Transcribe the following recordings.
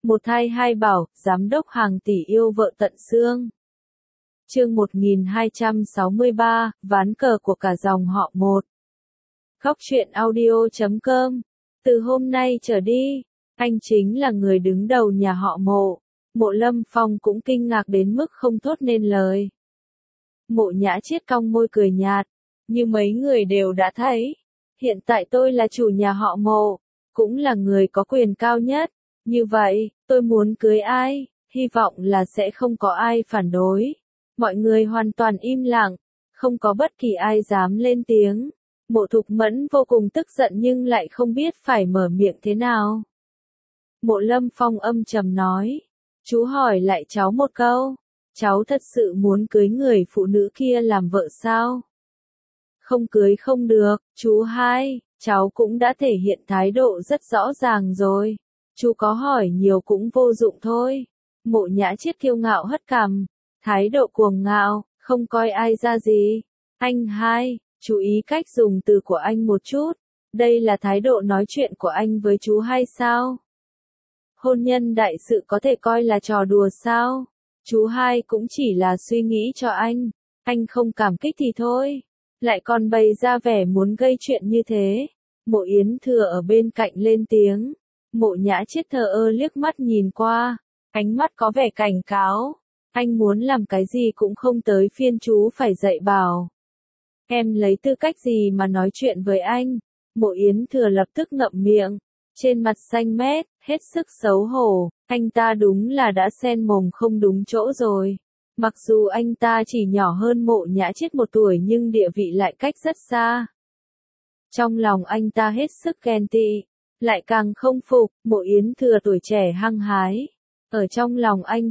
Một thai hai bảo, giám đốc hàng tỷ yêu vợ tận xương. Chương 1263, ván cờ của cả dòng họ một. Góc truyện audio.com. Từ hôm nay trở đi, anh chính là người đứng đầu nhà họ Mộ. Mộ Lâm Phong cũng kinh ngạc đến mức không thốt nên lời. Mộ Nhã Chiết cong môi cười nhạt, như mấy người đều đã thấy, hiện tại tôi là chủ nhà họ Mộ, cũng là người có quyền cao nhất. Như vậy, tôi muốn cưới ai, hy vọng là sẽ không có ai phản đối. Mọi người hoàn toàn im lặng, không có bất kỳ ai dám lên tiếng. Mộ Thục Mẫn vô cùng tức giận nhưng lại không biết phải mở miệng thế nào. Mộ Lâm Phong âm trầm nói, chú hỏi lại cháu một câu, cháu thật sự muốn cưới người phụ nữ kia làm vợ sao? Không cưới không được, chú hai, cháu cũng đã thể hiện thái độ rất rõ ràng rồi. Chú có hỏi nhiều cũng vô dụng thôi. Mộ Nhã Chiết kiêu ngạo hất cằm, thái độ cuồng ngạo, không coi ai ra gì. Anh hai, chú ý cách dùng từ của anh một chút. Đây là thái độ nói chuyện của anh với chú hay sao? Hôn nhân đại sự có thể coi là trò đùa sao? Chú hai cũng chỉ là suy nghĩ cho anh không cảm kích thì thôi. Lại còn bày ra vẻ muốn gây chuyện như thế. Mộ Yến Thừa ở bên cạnh lên tiếng. Mộ Nhã Chiết thờ ơ liếc mắt nhìn qua, ánh mắt có vẻ cảnh cáo. Anh muốn làm cái gì cũng không tới phiên chú phải dạy bảo. Em lấy tư cách gì mà nói chuyện với anh? Mộ Yến Thừa lập tức ngậm miệng, trên mặt xanh mét, hết sức xấu hổ. Anh ta đúng là đã xen mồm không đúng chỗ rồi. Mặc dù anh ta chỉ nhỏ hơn Mộ Nhã Chiết 1 tuổi nhưng địa vị lại cách rất xa. Trong lòng anh ta hết sức ghen tị. Lại càng không phục, Mộ Yến Thừa tuổi trẻ hăng hái. Ở trong lòng anh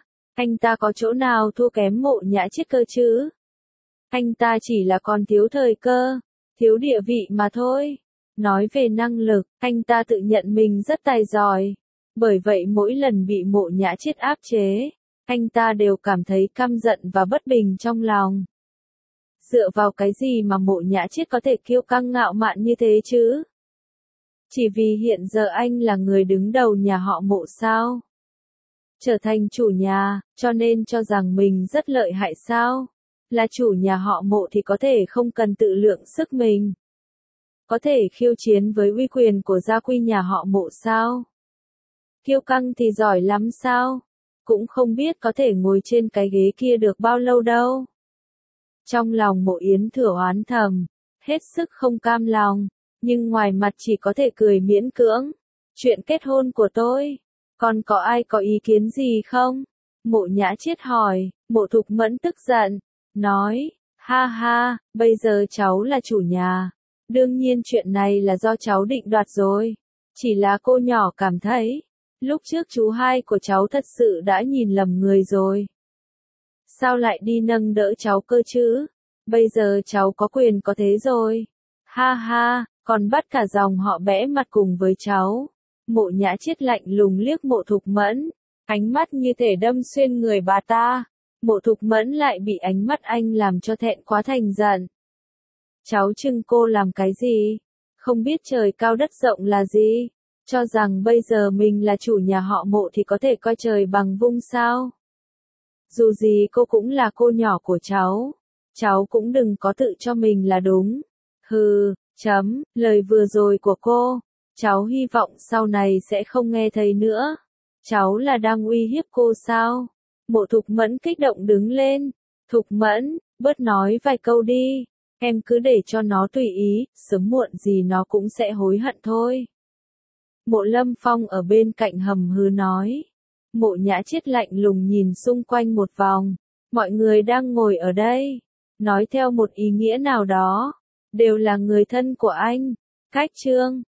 ta có chỗ nào thua kém Mộ Nhã Chiết cơ chứ? Anh ta chỉ là còn thiếu thời cơ, thiếu địa vị mà thôi. Nói về năng lực, anh ta tự nhận mình rất tài giỏi. Bởi vậy mỗi lần bị Mộ Nhã Chiết áp chế, anh ta đều cảm thấy căm giận và bất bình trong lòng. Dựa vào cái gì mà Mộ Nhã Chiết có thể kiêu căng ngạo mạn như thế chứ? Chỉ vì hiện giờ anh là người đứng đầu nhà họ Mộ sao? Trở thành chủ nhà, cho nên cho rằng mình rất lợi hại sao? Là chủ nhà họ Mộ thì có thể không cần tự lượng sức mình. Có thể khiêu chiến với uy quyền của gia quy nhà họ Mộ sao? Kiêu căng thì giỏi lắm sao? Cũng không biết có thể ngồi trên cái ghế kia được bao lâu đâu. Trong lòng Mộ Yến Thừa oán thầm, hết sức không cam lòng. Nhưng ngoài mặt chỉ có thể cười miễn cưỡng. Chuyện kết hôn của tôi, còn có ai có ý kiến gì không? Mộ Nhã Chiết hỏi. Mộ Thục Mẫn tức giận, nói, ha ha, bây giờ cháu là chủ nhà. Đương nhiên chuyện này là do cháu định đoạt rồi. Chỉ là cô nhỏ cảm thấy, lúc trước chú hai của cháu thật sự đã nhìn lầm người rồi. Sao lại đi nâng đỡ cháu cơ chứ? Bây giờ cháu có quyền có thế rồi. Ha ha. Còn bắt cả dòng họ bẽ mặt cùng với cháu. Mộ Nhã Chiết lạnh lùng liếc Mộ Thục Mẫn, ánh mắt như thể đâm xuyên người bà ta. Mộ Thục Mẫn lại bị ánh mắt anh làm cho thẹn quá thành giận. Cháu trưng cô làm cái gì? Không biết trời cao đất rộng là gì? Cho rằng bây giờ mình là chủ nhà họ Mộ thì có thể coi trời bằng vung sao? Dù gì cô cũng là cô nhỏ của cháu cũng đừng có tự cho mình là đúng. Hừ. Lời vừa rồi của cô, cháu hy vọng sau này sẽ không nghe thấy nữa. Cháu là đang uy hiếp cô sao? Mộ Thục Mẫn kích động đứng lên. Thục Mẫn, bớt nói vài câu đi. Em cứ để cho nó tùy ý, sớm muộn gì nó cũng sẽ hối hận thôi. Mộ Lâm Phong ở bên cạnh hầm hừ nói. Mộ Nhã Chiết lạnh lùng nhìn xung quanh một vòng. Mọi người đang ngồi ở đây, nói theo một ý nghĩa nào đó, đều là người thân của anh. Cách chương